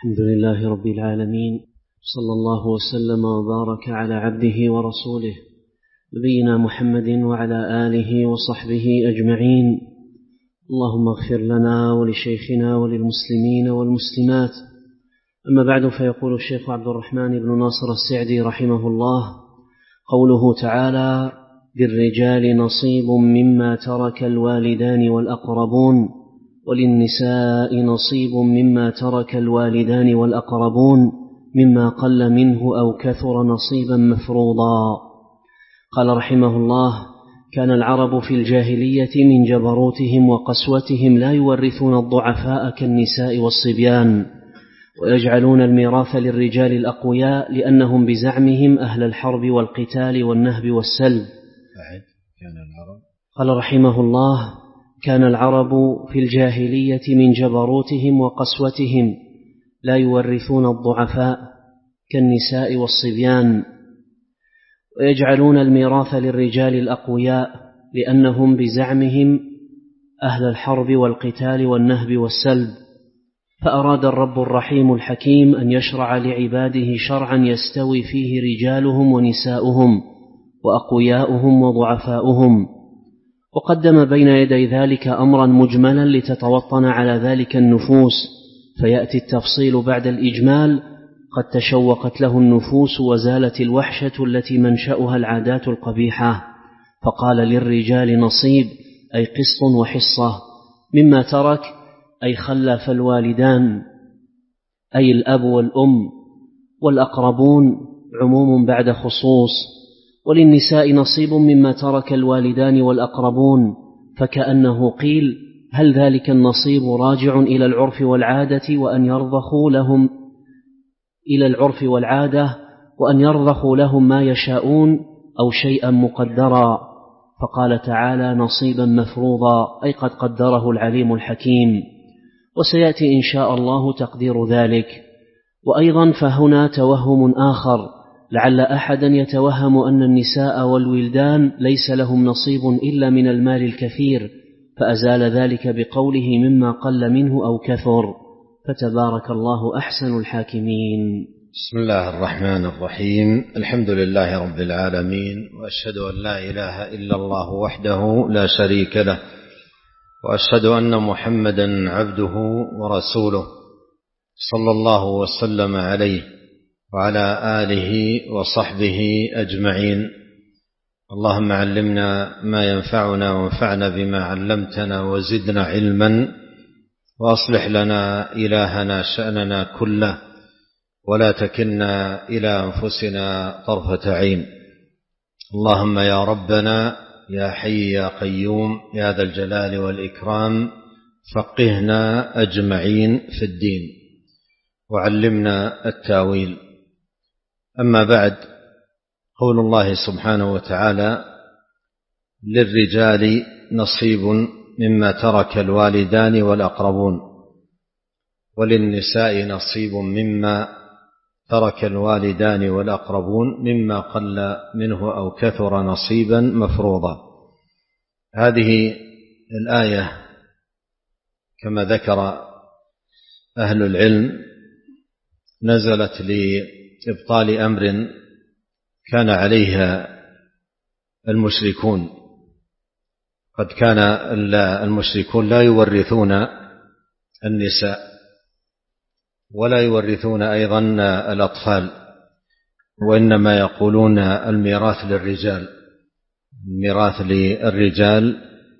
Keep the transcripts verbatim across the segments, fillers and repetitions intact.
الحمد لله رب العالمين، صلى الله وسلم وبارك على عبده ورسوله نبينا محمد وعلى آله وصحبه أجمعين. اللهم اغفر لنا ولشيخنا وللمسلمين والمسلمات. أما بعد، فيقول الشيخ عبد الرحمن بن ناصر السعدي رحمه الله: قوله تعالى: للرجال نصيب مما ترك الوالدان والأقربون وللنساء نصيب مما ترك الوالدان والأقربون مما قل منه أو كثر نصيبا مفروضا. قال رحمه الله: كان العرب في الجاهلية من جبروتهم وقسوتهم لا يورثون الضعفاء كالنساء والصبيان، ويجعلون الميراث للرجال الأقوياء لأنهم بزعمهم أهل الحرب والقتال والنهب والسلب. قال رحمه الله: كان العرب في الجاهلية من جبروتهم وقسوتهم لا يورثون الضعفاء كالنساء والصبيان، ويجعلون الميراث للرجال الأقوياء لأنهم بزعمهم أهل الحرب والقتال والنهب والسلب. فأراد الرب الرحيم الحكيم أن يشرع لعباده شرعا يستوي فيه رجالهم ونساؤهم وأقوياؤهم وضعفاؤهم، وقدم بين يدي ذلك أمرا مجملا لتتوطن على ذلك النفوس، فيأتي التفصيل بعد الإجمال قد تشوقت له النفوس وزالت الوحشة التي منشأها العادات القبيحة. فقال: للرجال نصيب، أي قسط وحصة، مما ترك، أي خلف الوالدان، أي الأب والأم، والأقربون عموم بعد خصوص. وللنساء نصيب مما ترك الوالدان والأقربون، فكأنه قيل: هل ذلك النصيب راجع إلى العرف والعادة وأن يرضخوا لهم إلى العرف والعادة وأن يرضخوا لهم ما يشاءون أو شيئا مقدرا؟ فقال تعالى: نصيبا مفروضا، أي قد قدره العليم الحكيم، وسيأتي إن شاء الله تقدير ذلك. وأيضا فهنا توهم آخر، لعل أحدا يتوهم أن النساء والولدان ليس لهم نصيب إلا من المال الكثير، فأزال ذلك بقوله: مما قل منه أو كثر. فتبارك الله أحسن الحاكمين. بسم الله الرحمن الرحيم. الحمد لله رب العالمين، وأشهد أن لا إله إلا الله وحده لا شريك له، وأشهد أن محمدا عبده ورسوله، صلى الله وسلم عليه وعلى آله وصحبه أجمعين. اللهم علمنا ما ينفعنا وانفعنا بما علمتنا وزدنا علما، وأصلح لنا إلهنا شأننا كله، ولا تكلنا إلى أنفسنا طرفة عين. اللهم يا ربنا يا حي يا قيوم يا ذا الجلال والإكرام، فقهنا أجمعين في الدين وعلمنا التاويل. أما بعد، قول الله سبحانه وتعالى: للرجال نصيب مما ترك الوالدان والأقربون وللنساء نصيب مما ترك الوالدان والأقربون مما قل منه أو كثر نصيبا مفروضا. هذه الآية كما ذكر أهل العلم نزلت لإبطال أمر كان عليها المشركون. قد كان المشركون لا يورثون النساء ولا يورثون أيضا الأطفال، وإنما يقولون الميراث للرجال، الميراث للرجال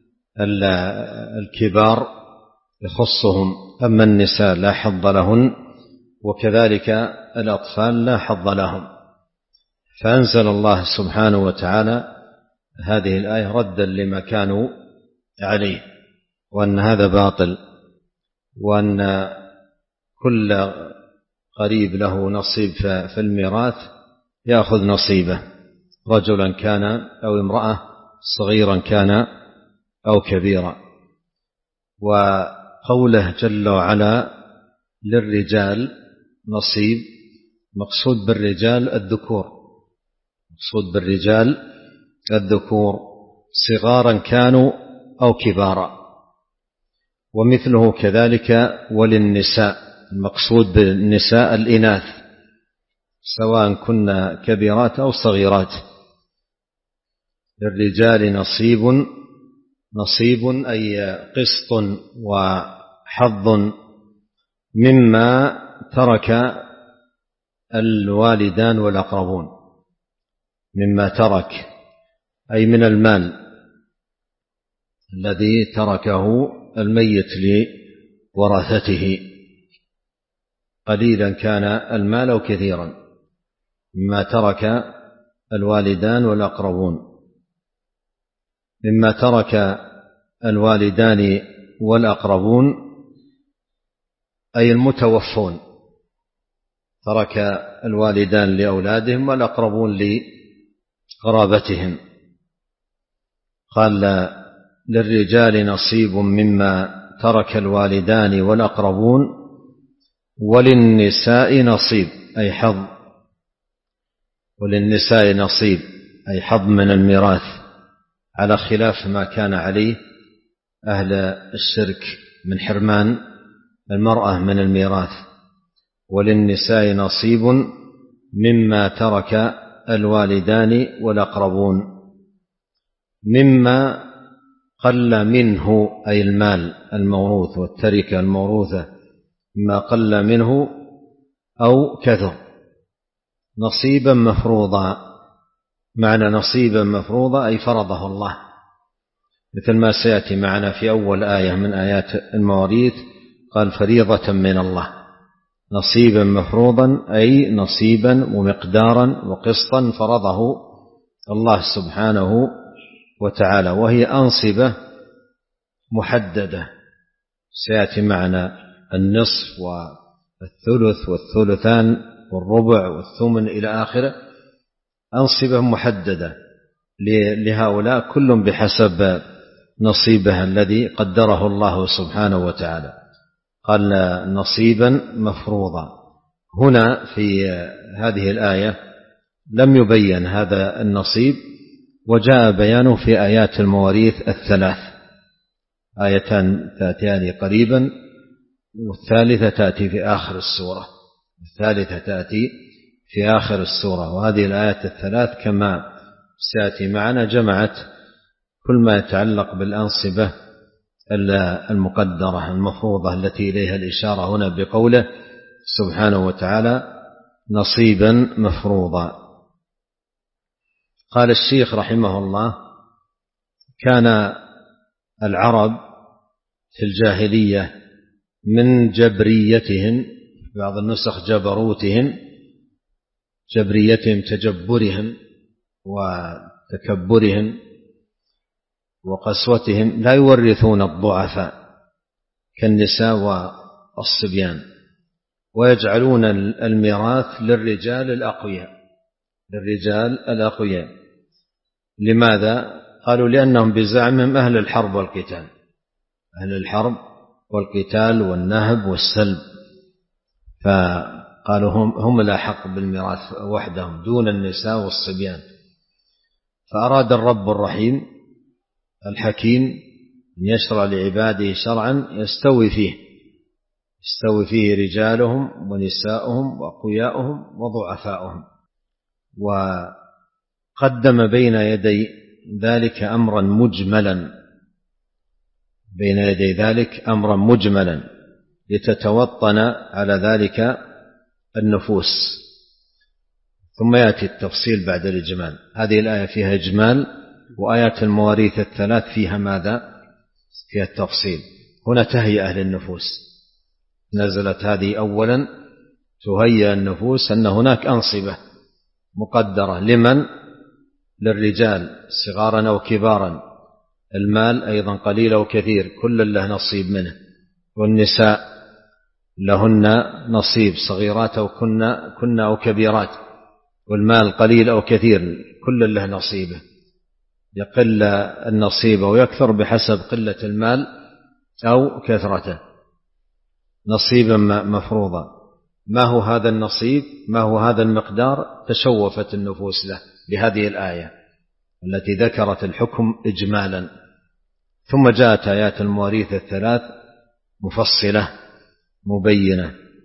الكبار يخصهم، أما النساء لا حظ لهن، وكذلك الأطفال لا حظ لهم. فأنزل الله سبحانه وتعالى هذه الآية ردا لما كانوا عليه، وأن هذا باطل، وأن كل قريب له نصيب في الميراث يأخذ نصيبه، رجلا كان أو امرأة، صغيرا كان أو كبيرا. وقوله جل وعلا: للرجال نصيب، مقصود بالرجال الذكور، مقصود بالرجال الذكور صغارا كانوا أو كبارا. ومثله كذلك وللنساء المقصود بالنساء الإناث سواء كن كبيرات أو صغيرات. للرجال نصيب نصيب أي قسط وحظ مما ترك الوالدان والأقربون، مما ترك أي من المال الذي تركه الميت لورثته، قليلا كان المال أو كثيرا، مما ترك الوالدان والأقربون. مما ترك الوالدان والأقربون أي المتوفون، ترك الوالدان لأولادهم والأقربون لقرابتهم. قال للرجال نصيب مما ترك الوالدان والأقربون وللنساء نصيب أي حظ، وللنساء نصيب أي حظ من الميراث، على خلاف ما كان عليه أهل الشرك من حرمان المرأة من الميراث. وللنساء نصيب مما ترك الوالدان والأقربون، مما قل منه أي المال الموروث والتركة الموروثة، مما قل منه أو كثر. نصيبا مفروضا، معنى نصيبا مفروضا أي فرضه الله، مثل ما سيأتي معنا في أول آية من آيات المواريث، قال فريضة من الله. نصيبا مفروضا أي نصيبا ومقدارا وقسطا فرضه الله سبحانه وتعالى، وهي أنصبة محددة سيأتي معنا النصف والثلث والثلثان والربع والثمن إلى آخره، أنصبة محددة لهؤلاء كل بحسب نصيبه الذي قدره الله سبحانه وتعالى. قال نصيبا مفروضا. هنا في هذه الآية لم يبين هذا النصيب، وجاء بيانه في آيات المواريث الثلاث، آيتان تأتيان قريبا والثالثة تأتي في آخر السورة، الثالثة تأتي في آخر السورة. وهذه الآيات الثلاث كما سيأتي معنا جمعت كل ما يتعلق بالأنصبة المقدرة المفروضة التي إليها الإشارة هنا بقوله سبحانه وتعالى نصيبا مفروضا. قال الشيخ رحمه الله: كان العرب في الجاهلية من جبريتهم، بعض النسخ جبروتهم، جبريتهم تجبرهم وتكبرهم وقسوتهم، لا يورثون الضعفاء كالنساء والصبيان، ويجعلون الميراث للرجال الأقوياء، للرجال الأقوياء. لماذا؟ قالوا لأنهم بزعمهم أهل الحرب والقتال، أهل الحرب والقتال والنهب والسلب، فقالوا هم, هم الأحق بالميراث وحدهم دون النساء والصبيان. فأراد الرب الرحيم الحكيم أن يشرع لعباده شرعا يستوي فيه يستوي فيه رجالهم ونساؤهم وأقوياؤهم وضعفاؤهم، وقدم بين يدي ذلك أمرا مجملا بين يدي ذلك أمرا مجملا لتتوطن على ذلك النفوس، ثم يأتي التفصيل بعد الإجمال. هذه الآية فيها إجمال، وآيات المواريث الثلاث فيها ماذا؟ فيها التفصيل. هنا تهيئة للنفوس، نزلت هذه أولا تهيئ النفوس أن هناك أنصبة مقدرة لمن؟ للرجال صغارا أو كبارا، المال أيضا قليل أو كثير كل له نصيب منه، والنساء لهن نصيب صغيرات أو كن, كن أو كبيرات، والمال قليل أو كثير كل له نصيبه، يقل النصيب أو يكثر بحسب قلة المال أو كثرته. نصيبا مفروضا. ما هو هذا النصيب؟ ما هو هذا المقدار؟ تشوفت النفوس له بهذه الآية التي ذكرت الحكم إجمالا، ثم جاءت آيات المواريث الثلاث مفصلة مبينة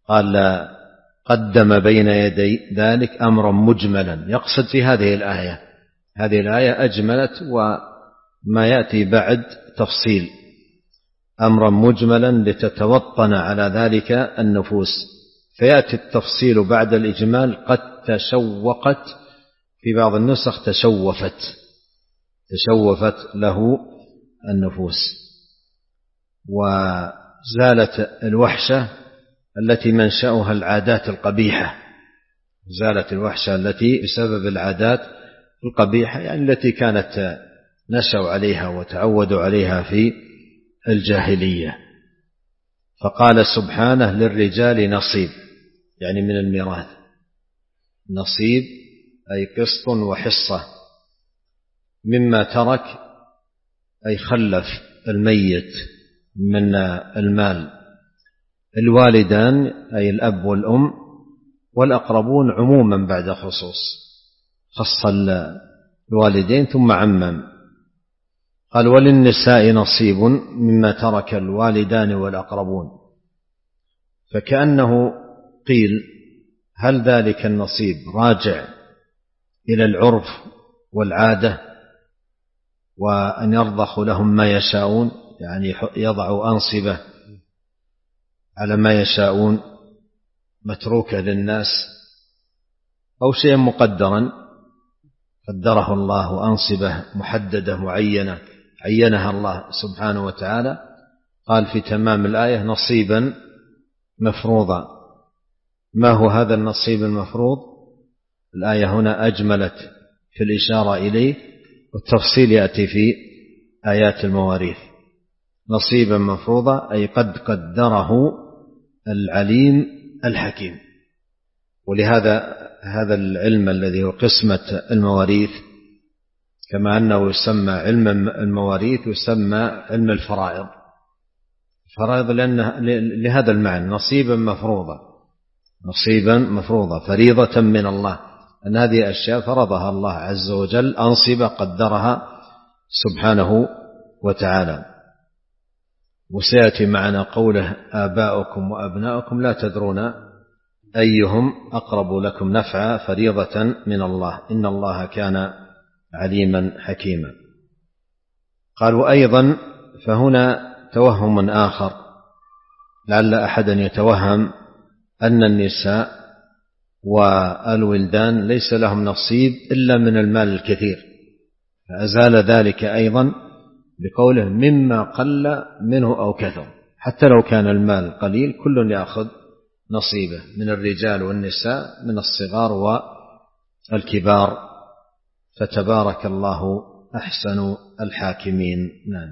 قال قدم بين يدي ذلك أمرا مجملا، يقصد في هذه الآية هذه الآية أجملت وما يأتي بعد تفصيل، أمرا مجملا لتتوطن على ذلك النفوس، فيأتي التفصيل بعد الإجمال قد تشوقت، في بعض النسخ تشوفت تشوفت له النفوس، وزالت الوحشة التي منشأها العادات القبيحة، زالت الوحشة التي بسبب العادات القبيحة، يعني التي كانت نشأوا عليها وتعودوا عليها في الجاهلية. فقال سبحانه للرجال نصيب، يعني من الميراث، نصيب أي قسط وحصة مما ترك أي خلف الميت من المال، الوالدان أي الأب والأم، والأقربون عموما بعد خصوص، خص الوالدين ثم عمم. قال وللنساء نصيب مما ترك الوالدان والأقربون، فكأنه قيل هل ذلك النصيب راجع إلى العرف والعادة وأن يرضخ لهم ما يشاءون، يعني يضعوا أنصبة على ما يشاءون متروكة للناس، أو شيء مقدرا قدره الله، أنصبة محددة معينة عينها الله سبحانه وتعالى. قال في تمام الآية نصيبا مفروضا. ما هو هذا النصيب المفروض؟ الآية هنا أجملت في الإشارة إليه، والتفصيل يأتي في آيات المواريث. نصيبا مفروضا أي قد قدره العليم الحكيم. ولهذا هذا العلم الذي هو قسمة المواريث، كما أنه يسمى علم المواريث يسمى علم الفرائض، فرائض لأن لهذا المعنى نصيبا مفروضا، نصيبا مفروضا فريضة من الله، أن هذه أشياء فرضها الله عز وجل، أنصبة قدرها سبحانه وتعالى. وسيأتي معنا قوله آباؤكم وأبناؤكم لا تدرون أيهم أقرب لكم نفعا فريضة من الله إن الله كان عليما حكيما. قال وأيضا فهنا توهم آخر، لعل أحدا يتوهم أن النساء والولدان ليس لهم نصيب إلا من المال الكثير، فأزال ذلك أيضا بقوله مما قل منه أو كثر، حتى لو كان المال قليل كل يأخذ نصيبه من الرجال والنساء من الصغار والكبار، فتبارك الله أحسن الحاكمين. نعم.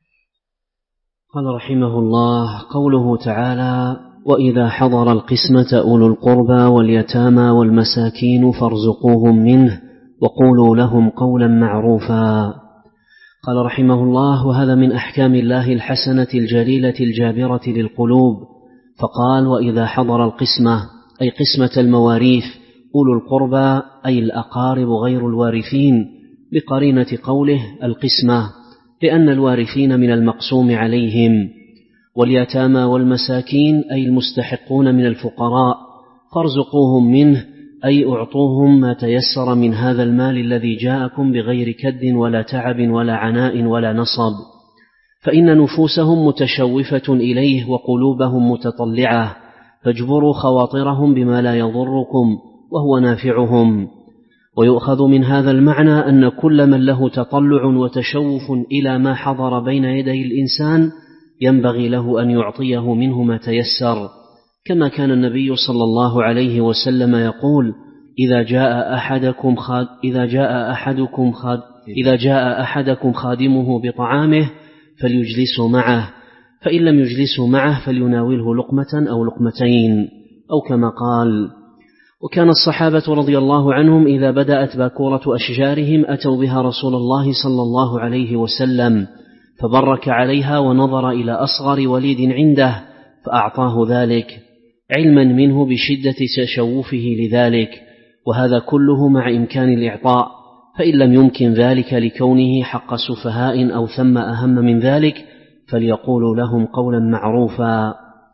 قال رحمه الله قوله تعالى وإذا حضر القسمة أولو القربى واليتامى والمساكين فارزقوهم منه وقولوا لهم قولا معروفا. قال رحمه الله وهذا من أحكام الله الحسنة الجليلة الجابرة للقلوب، فقال وإذا حضر القسمة أي قسمة المواريث أولو القربى أي الأقارب غير الوارثين، بقرينة قوله القسمة لأن الوارثين من المقسوم عليهم، واليتامى والمساكين أي المستحقون من الفقراء، فارزقوهم منه أي أعطوهم ما تيسر من هذا المال الذي جاءكم بغير كد ولا تعب ولا عناء ولا نصب، فإن نفوسهم متشوفة إليه وقلوبهم متطلعة، فاجبروا خواطرهم بما لا يضركم وهو نافعهم. ويؤخذ من هذا المعنى أن كل من له تطلع وتشوف إلى ما حضر بين يدي الإنسان ينبغي له أن يعطيه منه ما تيسر، كما كان النبي صلى الله عليه وسلم يقول إذا جاء أحدكم خاد إذا جاء أحدكم خاد إذا جاء أحدكم خادمه بطعامه فليجلسوا معه، فإن لم يجلسوا معه فليناوله لقمة أو لقمتين، أو كما قال. وكان الصحابة رضي الله عنهم إذا بدأت باكورة أشجارهم أتوا بها رسول الله صلى الله عليه وسلم فبرك عليها ونظر إلى أصغر وليد عنده فأعطاه ذلك، علما منه بشدة تشوفه لذلك، وهذا كله مع إمكان الإعطاء، فإن لم يمكن ذلك لكونه حق سفهاء أو ثم أهم من ذلك فليقولوا لهم قولا معروفا.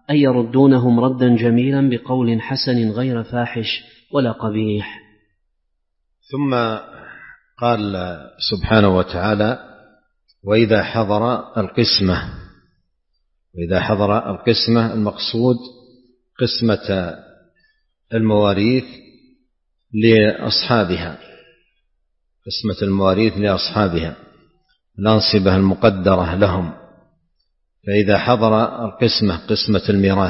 أي يردونهم ردا جميلا بقول حسن غير فاحش ولا قبيح. ثم قال سبحانه وتعالى: وإذا حضر القسمة. وإذا حضر القسمة المقصود قسمة المواريث لأصحابها، قسمة المواريث لأصحابها، الأنصبة المقدرة لهم. فإذا حضر القسمة قسمة الميراث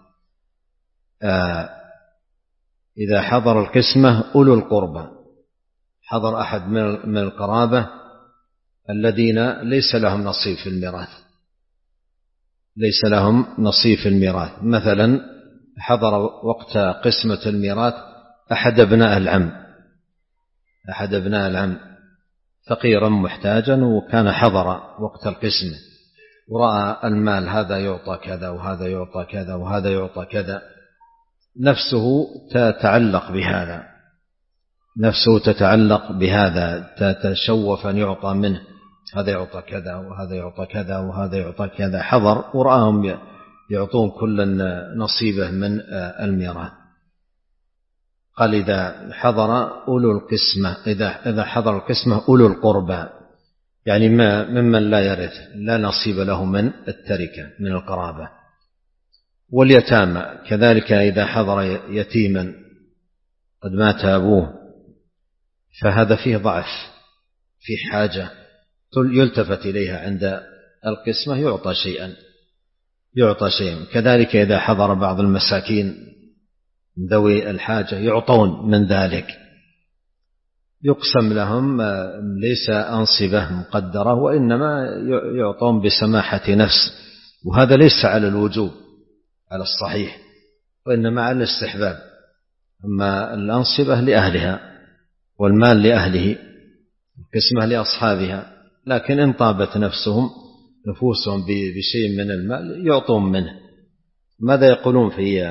آه إذا حضر القسمة أولو القربى، حضر أحد من القرابة الذين ليس لهم نصيب في الميراث، ليس لهم نصيب في الميراث، مثلا حضر وقت قسمة الميراث أحد أبناء العم، أحد أبناء العم فقيرا محتاجا، وكان حضر وقت القسمة ورأى المال، هذا يعطى كذا وهذا يعطى كذا وهذا يعطى كذا، نفسه تتعلق بهذا، نفسه تتعلق بهذا، تتشوف أن يعطى منه، هذا يعطى كذا وهذا يعطى كذا وهذا يعطى كذا، حضر ورآهم يعطون كل نصيبه من الميراث. قال إذا حضر أولو القسمة، إذا إذا حضر القسمة أولو القربى، يعني ما ممن لا يرث، لا نصيب له من التركة من القرابة. واليتامى كذلك، إذا حضر يتيما قد مات أبوه فهذا فيه ضعف، فيه حاجة يلتفت إليها عند القسمة، يعطى شيئا يعطى شيئا. كذلك إذا حضر بعض المساكين ذوي الحاجة يعطون من ذلك، يقسم لهم، ليس أنصبة مقدرة وإنما يعطون بسماحة نفس، وهذا ليس على الوجوب على الصحيح، وإنما على الاستحباب. أما الأنصبة لأهلها والمال لأهله، القسمة لأصحابها، لكن إن طابت نفسهم نفوسهم بشيء من المال يعطون منه. ماذا يقولون في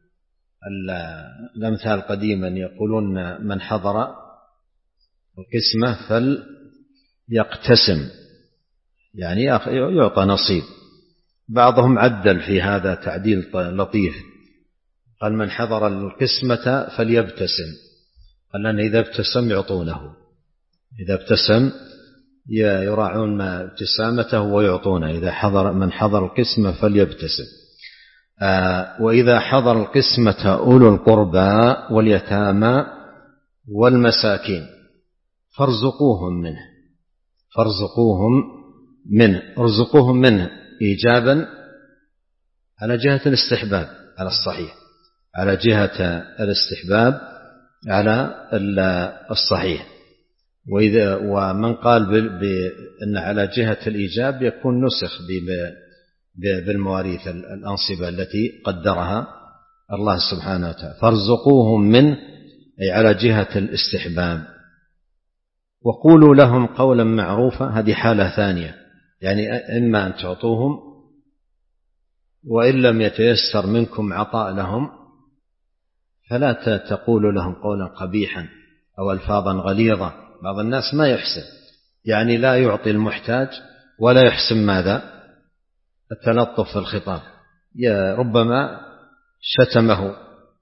الأمثال قديما؟ يقولون من حضر القسمة فليقتسم، يعني يعطى نصيب. بعضهم عدل في هذا تعديل لطيف، قال من حضر القسمة فليبتسم، قال لأن إذا ابتسم يعطونه، إذا ابتسم يراعون ابتسامته ويعطونه. إذا حضر من حضر القسمة فليبتسم. آه وإذا حضر القسمة أولو القربى واليتامى والمساكين فارزقوهم منه، فارزقوهم منه، ارزقوهم منه إيجابا على جهة الاستحباب على الصحيح، على جهة الاستحباب على الصحيح. وإذا ومن قال بأن على جهة الإيجاب يكون نسخ بالمواريث الأنصبة التي قدرها الله سبحانه وتعالى. فارزقوهم منه أي على جهة الاستحباب. وقولوا لهم قولا معروفا، هذه حالة ثانية، يعني إما أن تعطوهم وإن لم يتيسر منكم عطاء لهم فلا تقولوا لهم قولا قبيحا أو ألفاظا غليظة. بعض الناس ما يحسن، يعني لا يعطي المحتاج ولا يحسن ماذا؟ التلطف في الخطاب، ربما شتمه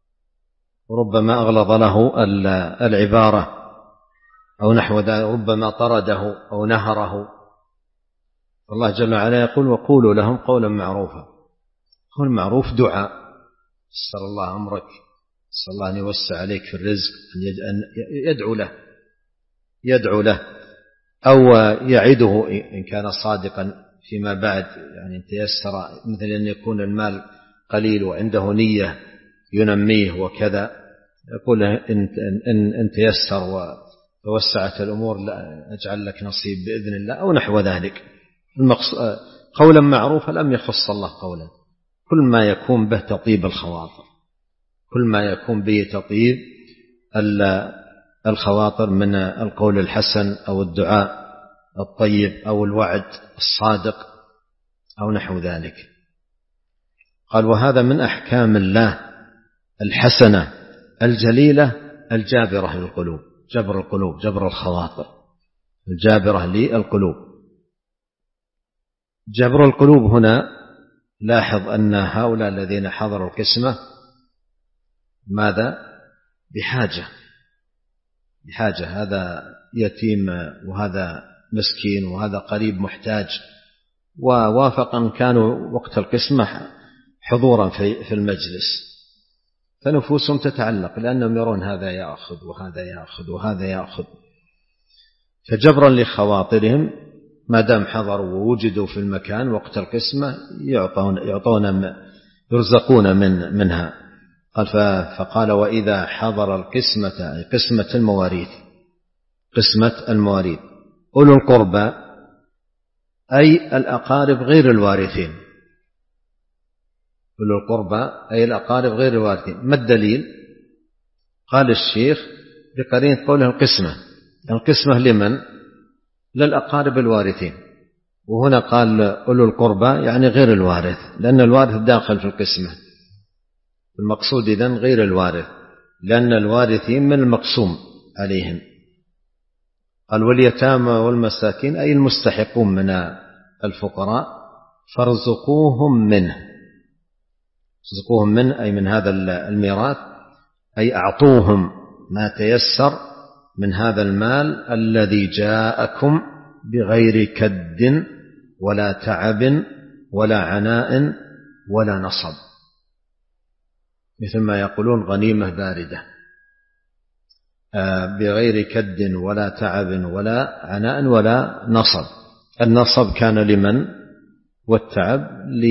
وربما أغلظ له العبارة أو نحو ذلك، ربما طرده أو نهره. الله جل وعلا يقول وقولوا لهم قولا معروفا. قول معروف دعاء، اسأل الله أمرك، اسأل الله أن يوسع عليك في الرزق، أن يدعو له يدعو له أو يعده إن كان صادقا فيما بعد، يعني تيسر، مثل أن يكون المال قليل وعنده نية ينميه وكذا، يقول إن, إن, إن تيسر ووسعت الأمور لا أجعل لك نصيب بإذن الله أو نحو ذلك. قولا معروفا لم يخص الله قولا، كل ما يكون به تطيب الخواطر، كل ما يكون به تطيب الخواطر من القول الحسن أو الدعاء الطيب أو الوعد الصادق أو نحو ذلك. قال وهذا من أحكام الله الحسنة الجليلة الجابرة للقلوب، جبر القلوب، جبر الخواطر، الجابرة للقلوب. جبر القلوب هنا لاحظ أن هؤلاء الذين حضروا القسمة ماذا؟ بحاجة بحاجة هذا يتيم وهذا مسكين وهذا قريب محتاج، ووافق أن كانوا وقت القسمة حضورا في المجلس، فنفوسهم تتعلق لأنهم يرون هذا يأخذ وهذا يأخذ وهذا يأخذ، فجبرا لخواطرهم ما دام حضروا ووجدوا في المكان وقت القسمة يعطون يعطون يرزقون من منها. قال فقال وإذا حضر القسمة قسمة المواريث قسمة المواريث أولو القربى أي الأقارب غير الوارثين، أولو القربى أي الأقارب غير الوارثين. ما الدليل؟ قال الشيخ بقرينة قوله القسمة، القسمة لمن؟ للأقارب الوارثين، وهنا قال أولو القربى يعني غير الوارث، لأن الوارث داخل في القسمة، المقصود إذن غير الوارث، لأن الوارثين من المقسوم عليهم. قال واليتامى والمساكين أي المستحقون من الفقراء فارزقوهم منه، ارزقوهم منه أي من هذا الميراث، أي أعطوهم ما تيسر من هذا المال الذي جاءكم بغير كد ولا تعب ولا عناء ولا نصب، مثل ما يقولون غنيمة باردة، بغير كد ولا تعب ولا عناء ولا نصب. النصب كان لمن؟ والتعب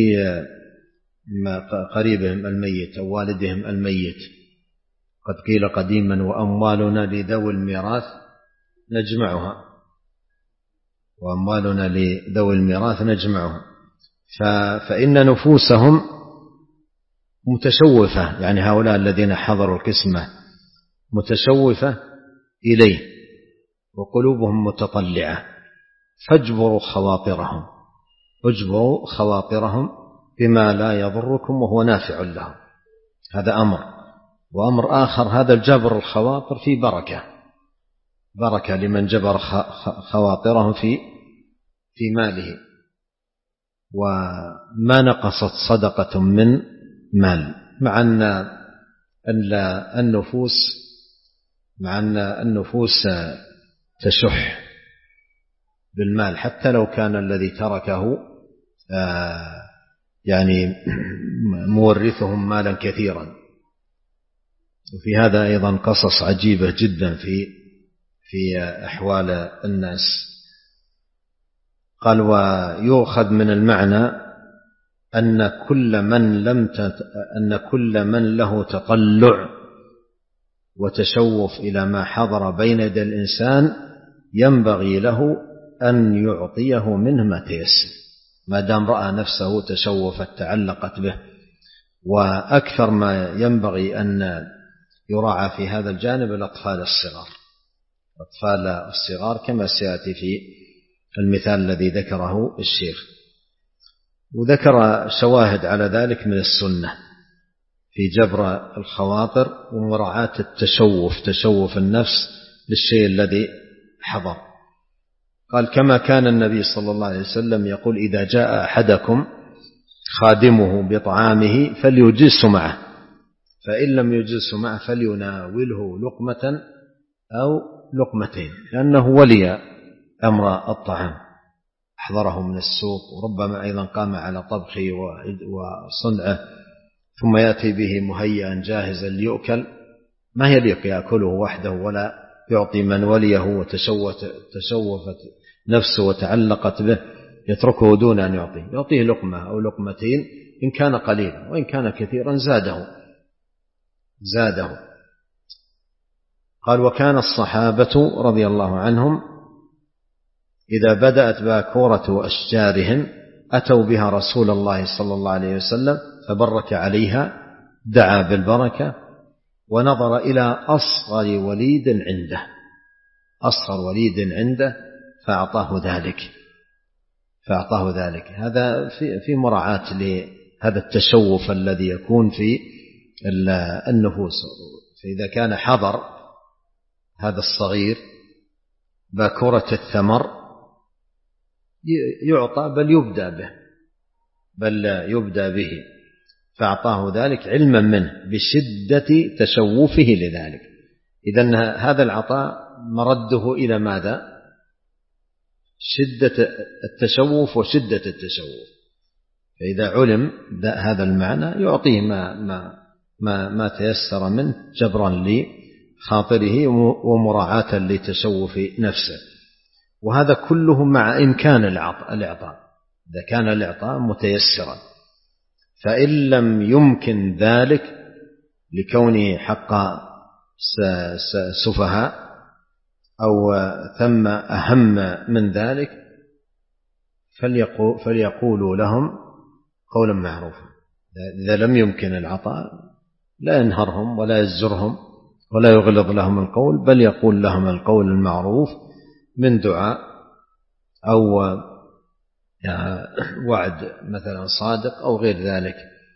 لقريبهم الميت أو والدهم الميت. قد قيل قديما وأموالنا لذوي الميراث نجمعها، وأموالنا لذوي الميراث نجمعها. فإن نفوسهم متشوفة، يعني هؤلاء الذين حضروا القسمة متشوفة إليه وقلوبهم متطلعة، فاجبروا خواطرهم اجبروا خواطرهم بما لا يضركم وهو نافع لهم. هذا أمر، وأمر آخر هذا الجبر الخواطر في بركة، بركة لمن جبر خواطرهم في في ماله. وما نقصت صدقة من مال، مع أن النفوس مع أن النفوس تشح بالمال، حتى لو كان الذي تركه يعني مورثهم مالا كثيرا. وفي هذا أيضا قصص عجيبة جدا في في أحوال الناس. قال ويؤخذ من المعنى أن كل من لم تت... أن كل من له تطلع وتشوف إلى ما حضر بين يدي الإنسان ينبغي له أن يعطيه منه ما تيسر، ما دام رأى نفسه تشوفت تعلقت به. وأكثر ما ينبغي أن يراعى في هذا الجانب الأطفال الصغار، الأطفال الصغار كما سيأتي في المثال الذي ذكره الشيخ. وذكر شواهد على ذلك من السنة في جبر الخواطر ومراعاة التشوف، تشوف النفس للشيء الذي حضر. قال كما كان النبي صلى الله عليه وسلم يقول إذا جاء أحدكم خادمه بطعامه فليجلس معه، فإن لم يجلس معه فليناوله لقمة أو لقمتين، لأنه ولي أمر الطعام، أحضره من السوق، وربما أيضا قام على طبخه وصنعه، ثم يأتي به مهيئا جاهزا ليؤكل، ما يليق يأكله وحده ولا يعطي من وليه وتشوفت نفسه وتعلقت به، يتركه دون أن يعطيه، يعطيه لقمة أو لقمتين إن كان قليلا، وإن كان كثيرا زاده زاده. قال وكان الصحابة رضي الله عنهم إذا بدأت باكورة أشجارهم أتوا بها رسول الله صلى الله عليه وسلم فبرك عليها، دعا بالبركة، ونظر إلى أصغر وليد عنده أصغر وليد عنده فأعطاه ذلك فأعطاه ذلك هذا في في مراعاة لهذا التشوف الذي يكون في النفوس. فإذا كان حضر هذا الصغير باكورة الثمر يعطى، بل يبدأ به بل يبدى به، فأعطاه ذلك علما منه بشدة تشوفه لذلك. إذن هذا العطاء مرده إلى ماذا؟ شدة التشوف وشدة التشوف. فإذا علم هذا المعنى يعطيه ما, ما, ما, ما تيسر منه جبرا لخاطره ومراعاة لتشوف نفسه. وهذا كله مع إمكان الإعطاء، إذا كان الإعطاء متيسرا. فإن لم يمكن ذلك لكونه حق سفهاء أو ثم أهم من ذلك فليقولوا لهم قولا معروفا. إذا لم يمكن العطاء لا ينهرهم ولا يزجرهم ولا يغلظ لهم القول، بل يقول لهم القول المعروف من دعاء أو وعد مثلا صادق أو غير ذلك،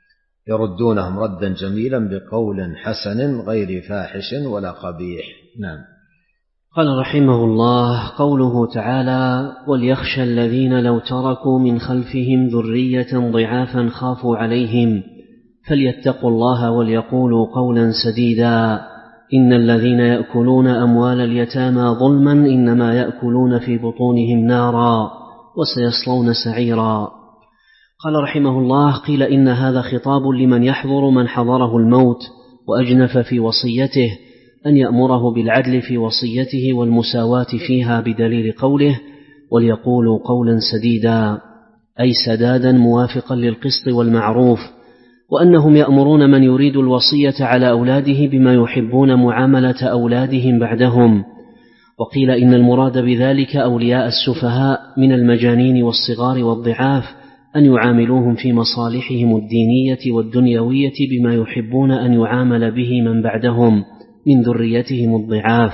يردونهم ردا جميلا بقول حسن غير فاحش ولا قبيح. نعم. قال رحمه الله: قوله تعالى: وليخشى الذين لو تركوا من خلفهم ذرية ضعافا خافوا عليهم فليتقوا الله وليقولوا قولا سديدا إن الذين يأكلون أموال اليتامى ظلما إنما يأكلون في بطونهم نارا وسيصلون سعيرا. قال رحمه الله: قيل إن هذا خطاب لمن يحضر من حضره الموت وأجنف في وصيته أن يأمره بالعدل في وصيته والمساواة فيها بدليل قوله وليقولوا قولا سديدا، أي سدادا موافقا للقسط والمعروف، وأنهم يأمرون من يريد الوصية على أولاده بما يحبون معاملة أولادهم بعدهم. وقيل إن المراد بذلك أولياء السفهاء من المجانين والصغار والضعاف أن يعاملوهم في مصالحهم الدينية والدنيوية بما يحبون أن يعامل به من بعدهم من ذريتهم الضعاف،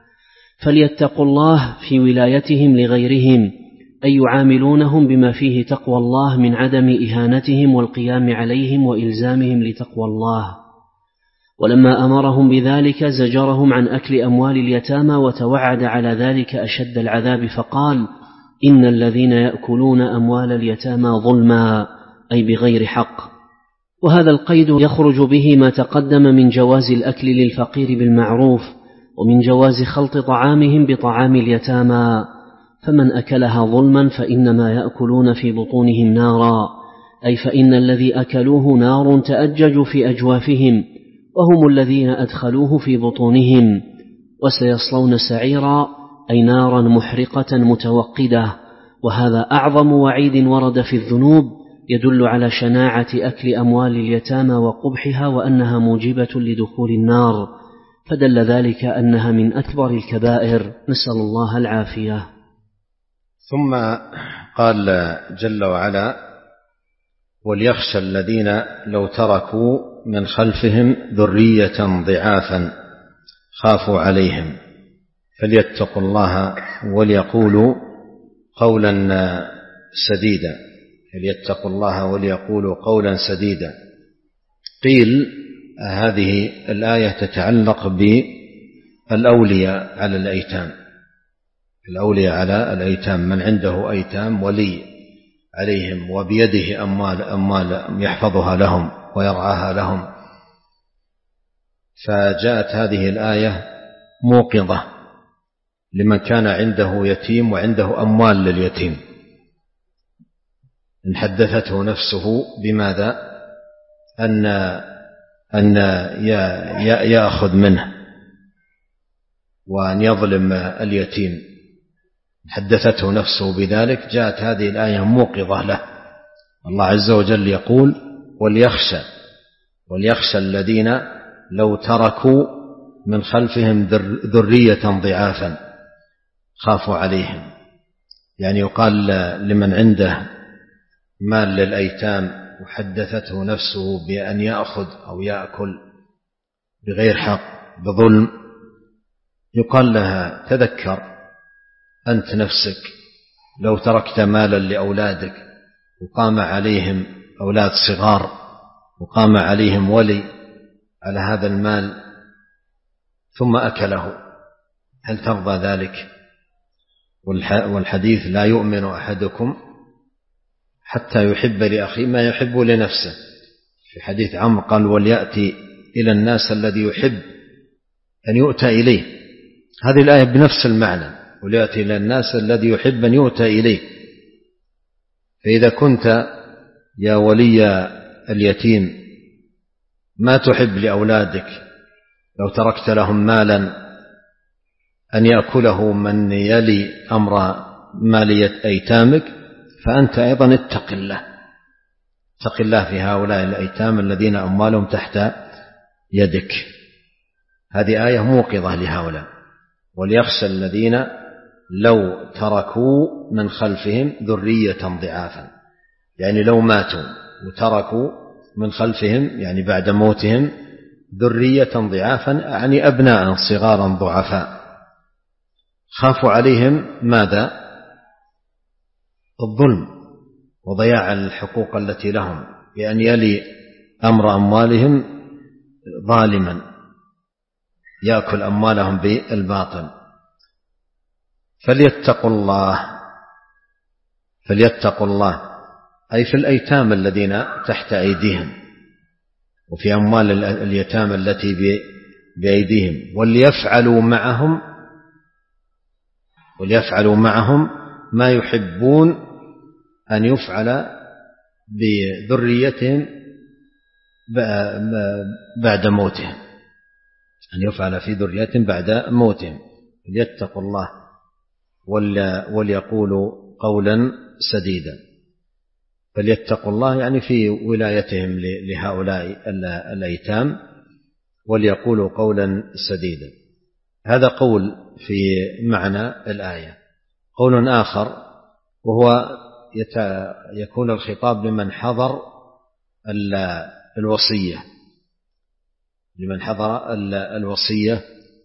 فليتقوا الله في ولايتهم لغيرهم، أي يعاملونهم بما فيه تقوى الله من عدم إهانتهم والقيام عليهم وإلزامهم لتقوى الله. ولما أمرهم بذلك زجرهم عن أكل أموال اليتامى وتوعد على ذلك أشد العذاب، فقال: إن الذين يأكلون أموال اليتامى ظلما، أي بغير حق. وهذا القيد يخرج به ما تقدم من جواز الأكل للفقير بالمعروف ومن جواز خلط طعامهم بطعام اليتامى، فمن أكلها ظلما فإنما يأكلون في بطونهم نارا، أي فإن الذي أكلوه نار تأجج في أجوافهم وهم الذين أدخلوه في بطونهم، وسيصلون سعيرا، أي نارا محرقة متوقدة. وهذا أعظم وعيد ورد في الذنوب يدل على شناعة أكل أموال اليتامى وقبحها وأنها موجبة لدخول النار، فدل ذلك أنها من أكبر الكبائر، نسأل الله العافية. ثم قال جل وعلا: وليخشى الذين لو تركوا من خلفهم ذرية ضعافا خافوا عليهم فليتقوا الله وليقولوا قولا سديدا فليتقوا الله وليقولوا قولا سديدا. قيل هذه الآية تتعلق بالأولياء على الأيتام، الأولياء على الأيتام، من عنده أيتام ولي عليهم وبيده أموال, أموال يحفظها لهم ويرعاها لهم. فجاءت هذه الآية موقظة لمن كان عنده يتيم وعنده أموال لليتيم، إن حدثته نفسه بماذا؟ أن أن يأخذ منه وأن يظلم اليتيم، حدثته نفسه بذلك، جاءت هذه الآية موقظة له. الله عز وجل يقول: وليخشى وليخشى الذين لو تركوا من خلفهم ذرية ضعافا خافوا عليهم. يعني يقال لمن عنده مال للأيتام وحدثته نفسه بأن يأخذ أو يأكل بغير حق بظلم، يقال لها: تذكر أنت نفسك لو تركت مالا لأولادك وقام عليهم أولاد صغار وقام عليهم ولي على هذا المال ثم أكله، هل ترضى ذلك؟ والحديث: لا يؤمن أحدكم حتى يحب لأخيه ما يحب لنفسه. في حديث عمرو قال وليأتي إلى الناس الذي يحب أن يؤتى إليه. هذه الآية بنفس المعنى، وليأتي إلى الناس الذي يحب أن يؤتى إليه. فإذا كنت يا ولي اليتيم ما تحب لأولادك لو تركت لهم مالا أن يأكله من يلي أمر مالية أيتامك، فأنت أيضا اتق الله، اتق الله في هؤلاء الأيتام الذين أموالهم تحت يدك. هذه آية موقظة لهؤلاء. وليخشى الذين لو تركوا من خلفهم ذرية ضعافا، يعني لو ماتوا وتركوا من خلفهم يعني بعد موتهم ذرية ضعافا، يعني أبناء صغارا ضعفاء، خافوا عليهم ماذا؟ الظلم وضياع الحقوق التي لهم، بأن يلي أمر أموالهم ظالما يأكل أموالهم بالباطل. فليتقوا الله، فليتقوا الله أي في الأيتام الذين تحت أيديهم وفي أموال اليتامى التي بأيديهم. وليفعلوا معهم وليفعلوا معهم ما يحبون أن يفعل بذريتهم بعد موتهم، أن يفعل في ذريتهم بعد موتهم. ليتقوا الله وليقولوا قولا سديدا. فليتقوا الله يعني في ولايتهم لهؤلاء الأيتام، وليقولوا قولا سديدا. هذا قول في معنى الآية. قول آخر وهو يكون الخطاب لمن حضر الوصية، لمن حضر الوصية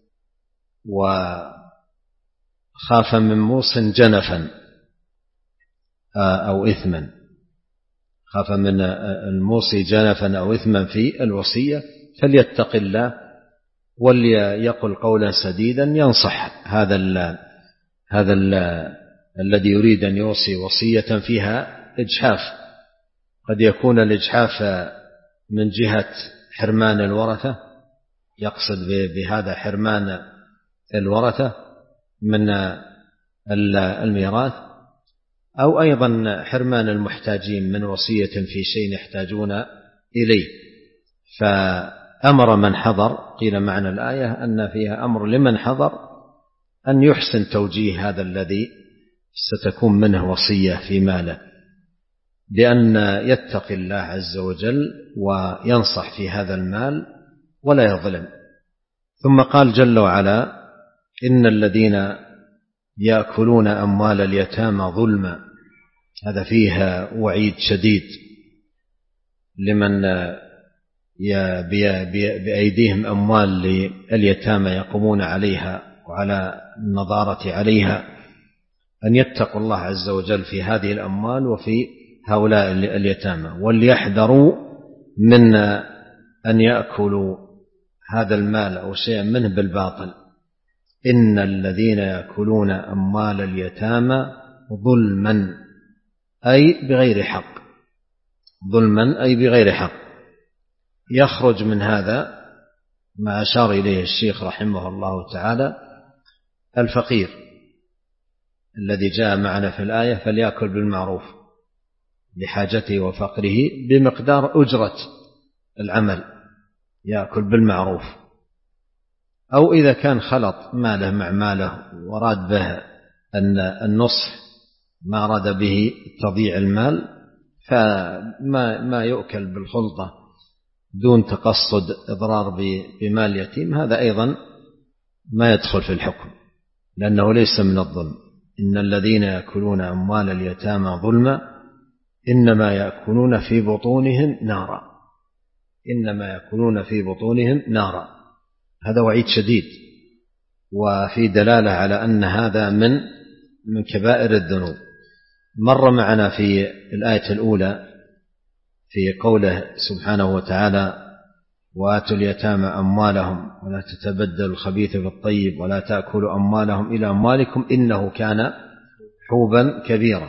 وخاف من موص جنفا أو إثما، خاف من الموصي جنفا أو إثما في الوصية، فليتق الله وليقل قولا سديدا ينصح هذا ال هذا ال الذي يريد أن يوصي وصية فيها إجحاف. قد يكون الإجحاف من جهة حرمان الورثة، يقصد بهذا حرمان الورثة من الميراث، أو أيضا حرمان المحتاجين من وصية في شيء يحتاجون إليه. فأمر من حضر، قيل معنى الآية أن فيها أمر لمن حضر أن يحسن توجيه هذا الذي ستكون منه وصية في ماله، لأن يتقي الله عز وجل وينصح في هذا المال ولا يظلم. ثم قال جل وعلا إن الذين يأكلون أموال اليتامى ظلما. هذا فيها وعيد شديد لمن بأيديهم أموال لليتامى يقومون عليها وعلى النظارة عليها، أن يتقوا الله عز وجل في هذه الأموال وفي هؤلاء اليتامى، وليحذروا من أن يأكلوا هذا المال أو شيئا منه بالباطل. إن الذين يأكلون أموال اليتامى ظلما أي بغير حق، ظلما أي بغير حق. يخرج من هذا ما أشار إليه الشيخ رحمه الله تعالى الفقير الذي جاء معنا في الآية فليأكل بالمعروف لحاجته وفقره بمقدار أجرة العمل، يأكل بالمعروف. أو إذا كان خلط ماله مع ماله وراد به أن النصح ما أراد به تضييع المال، فما ما يؤكل بالخلطة دون تقصد إضرار بمال يتيم، هذا أيضا ما يدخل في الحكم لأنه ليس من الظلم. إن الذين يأكلون أموال اليتامى ظلما إنما يأكلون في بطونهم نارا، إنما يأكلون في بطونهم نارا. هذا وعيد شديد، وفي دلالة على أن هذا من من كبائر الذنوب. مر معنا في الآية الأولى في قوله سبحانه وتعالى وآتوا اليتامى أموالهم ولا تتبدلوا الخبيث بالطيب ولا تأكلوا أموالهم إلى أموالكم إنه كان حوبا كبيرا.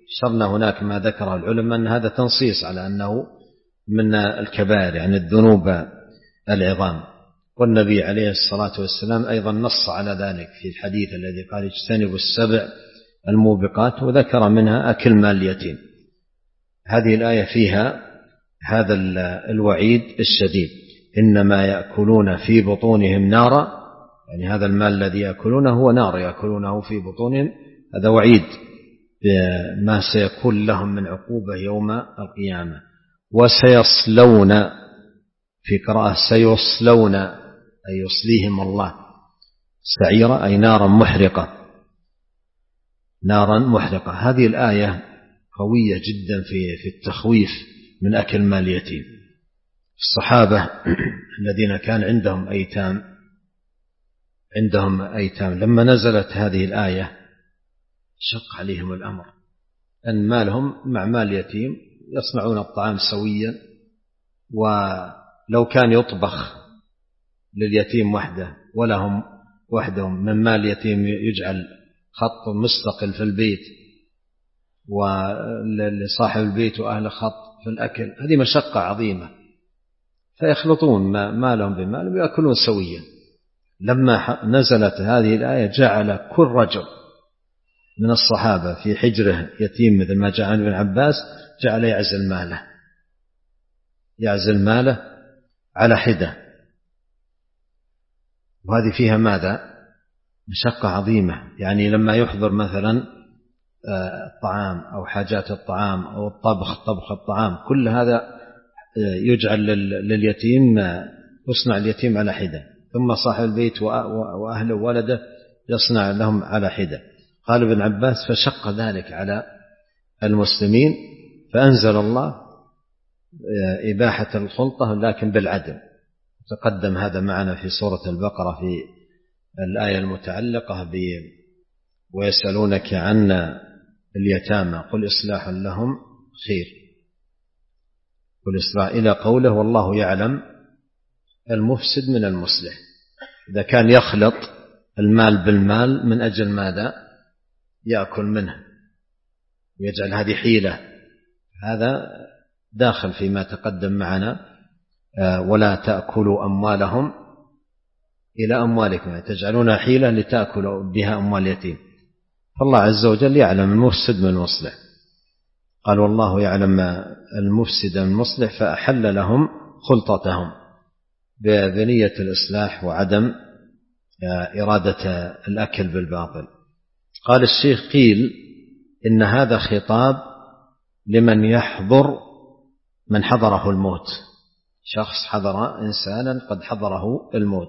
شرنا هناك ما ذكره العلماء أن هذا تنصيص على أنه من الكبائر، يعني الذنوب العظام. والنبي عليه الصلاة والسلام أيضا نص على ذلك في الحديث الذي قال اجتنبوا السبع الموبقات، وذكر منها أكل مال اليتيم. هذه الآية فيها هذا الوعيد الشديد، إنما يأكلون في بطونهم نارا، يعني هذا المال الذي يأكلونه هو نار يأكلونه في بطونهم. هذا وعيد بما سيكون لهم من عقوبة يوم القيامة. وسيصلون، في قراءة سيصلون، أي يصليهم الله سعيرة، أي نارا محرقة، نارا محرقة. هذه الآية قوية جدا في في التخويف من أكل مال اليتيم. الصحابة الذين كان عندهم أيتام عندهم أيتام لما نزلت هذه الآية شق عليهم الأمر، أن مالهم مع مال يتيم يصنعون الطعام سويا، ولو كان يطبخ لليتيم وحده ولهم وحدهم من مال يتيم يجعل خط مستقل في البيت، ولصاحب البيت وأهل خط في الأكل، هذه مشقة عظيمة، فيخلطون مالهم بمالهم ويأكلون سويا. لما نزلت هذه الآية جعل كل رجل من الصحابة في حجره يتيم مثل ما جاء عن ابن عباس جعل يعزل ماله يعزل ماله على حدة. وهذه فيها ماذا؟ مشقة عظيمة. يعني لما يحضر مثلا الطعام أو حاجات الطعام أو الطبخ طبخ الطعام، كل هذا يجعل لليتيم، يصنع اليتيم على حدة، ثم صاحب البيت وأهله وولده يصنع لهم على حدة. قال ابن عباس فشق ذلك على المسلمين، فأنزل الله إباحة الخلطة لكن بالعدل. تقدم هذا معنا في سورة البقرة في الآية المتعلقة ب ويسألونك عن اليتامى قل إصلاح لهم خير، قل إصلاح إلى قوله والله يعلم المفسد من المصلح. إذا كان يخلط المال بالمال من أجل ماذا؟ يأكل منه ويجعل هذه حيلة، هذا داخل فيما تقدم معنا ولا تأكلوا أموالهم إلى أموالكم، تجعلونها حيلة لتأكلوا بها أموال اليتيم. فالله عز وجل يعلم المفسد من المصلح، قال والله يعلم المفسد من المصلح فأحل لهم خلطتهم بنية الإصلاح وعدم إرادة الأكل بالباطل. قال الشيخ قيل إن هذا خطاب لمن يحضر من حضره الموت، شخص حضر إنسانا قد حضره الموت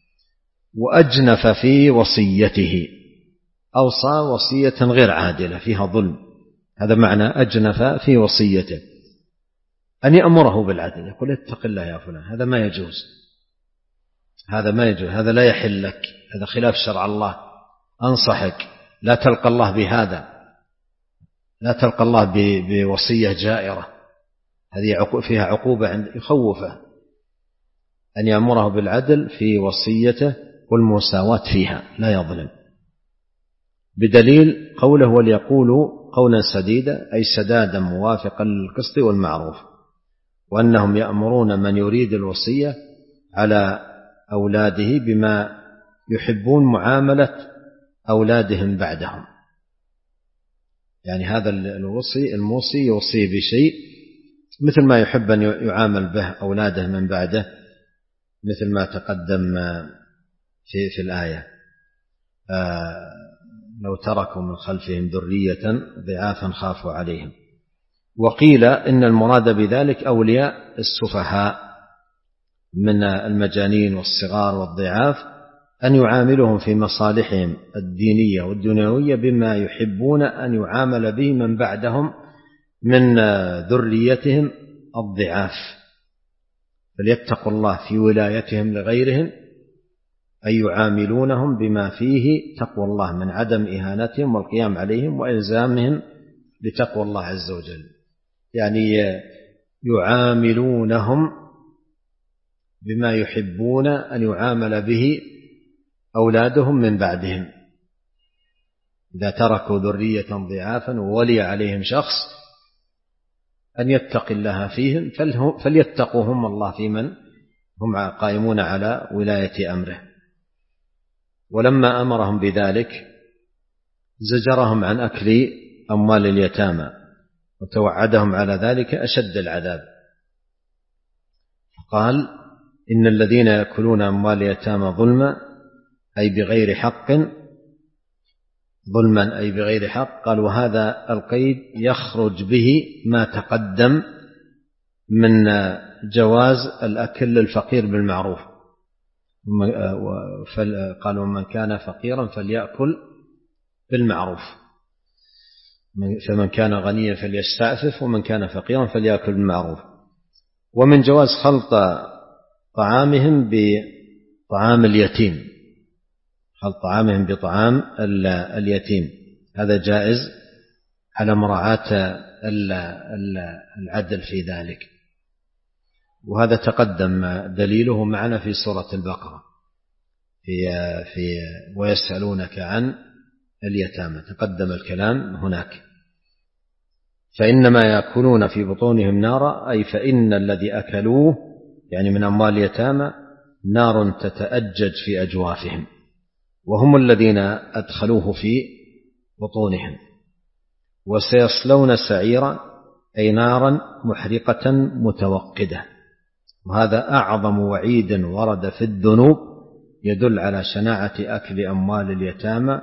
وأجنف في وصيته، أوصى وصية غير عادلة فيها ظلم، هذا معنى أجنف في وصيته، أن يأمره بالعدل، يقول اتق الله يا فلان، هذا ما يجوز، هذا ما يجوز، هذا لا يحل لك، هذا خلاف شرع الله، أنصحك لا تلقى الله بهذا، لا تلقى الله بوصية جائرة، هذه فيها عقوبة عند يخوفه، أن يأمره بالعدل في وصيته والمساواة فيها لا يظلم، بدليل قوله وليقولوا قولا سديدا، أي سدادا موافقا للقسط والمعروف، وأنهم يأمرون من يريد الوصية على أولاده بما يحبون معاملة أولادهم بعدهم. يعني هذا الوصي الموصي يوصي بشيء مثل ما يحب أن يعامل به أولاده من بعده، مثل ما تقدم في, في الآية آه لو تركوا من خلفهم ذرية ضعافا خافوا عليهم. وقيل إن المراد بذلك أولياء السفهاء من المجانين والصغار والضعاف، أن يعاملهم في مصالحهم الدينية والدنيوية بما يحبون أن يعامل به من بعدهم من ذريتهم الضعاف، فليتقوا الله في ولايتهم لغيرهم، أي يعاملونهم بما فيه تقوى الله من عدم إهانتهم والقيام عليهم وإلزامهم لتقوى الله عز وجل، يعني يعاملونهم بما يحبون أن يعامل به أولادهم من بعدهم. إذا تركوا ذرية ضعافا وولي عليهم شخص أن يتقي الله فيهم فليتقوهم الله في من هم قائمون على ولاية أمره. ولما أمرهم بذلك زجرهم عن أكل أموال اليتامى وتوعدهم على ذلك أشد العذاب، قال إن الذين يأكلون أموال اليتامى ظلما أي بغير حق ظلما أي بغير حق، قال وهذا القيد يخرج به ما تقدم من جواز الأكل للفقير بالمعروف. قال ومن كان فقيرا فليأكل بالمعروف، فمن كان غنيا فليستعفف ومن كان فقيرا فليأكل بالمعروف. ومن جواز خلط طعامهم بطعام اليتيم، خلط طعامهم بطعام اليتيم، هذا جائز على مراعاة العدل في ذلك. وهذا تقدم دليله معنا في سورة البقرة في في ويسألونك عن اليتامى، تقدم الكلام هناك. فإنما يأكلون في بطونهم نارا أي فإن الذي أكلوه يعني من أموال اليتامى نار تتأجج في أجوافهم، وهم الذين أدخلوه في بطونهم. وسيصلون سعيرا أي نارا محرقة متوقدة، وهذا أعظم وعيد ورد في الذنوب يدل على شناعة أكل أموال اليتامى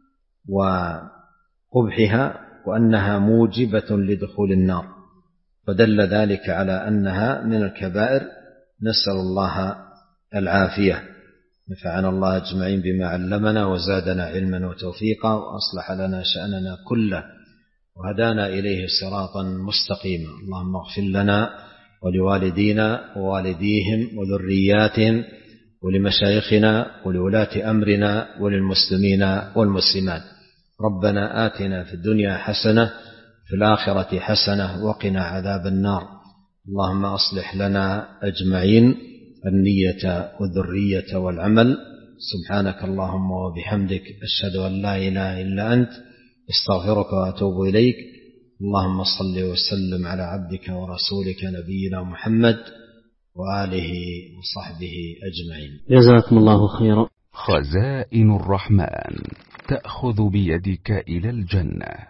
وقبحها وأنها موجبة لدخول النار، فدل ذلك على أنها من الكبائر. نسأل الله العافية. نفعنا الله أجمعين بما علمنا وزادنا علما وتوفيقا وأصلح لنا شأننا كله وهدانا إليه صراطا مستقيما. اللهم اغفر لنا ولوالدينا ووالديهم وذرياتهم ولمشايخنا ولولاة أمرنا وللمسلمين والمسلمات. ربنا آتنا في الدنيا حسنة في الآخرة حسنة وقنا عذاب النار. اللهم أصلح لنا أجمعين النية والذرية والعمل. سبحانك اللهم وبحمدك أشهد أن لا إله إلا أنت استغفرك وأتوب إليك. اللهم صل وسلم على عبدك ورسولك نبينا محمد وآله وصحبه أجمعين. جزاكم الله خيرا. خزائن الرحمن تأخذ بيدك إلى الجنة.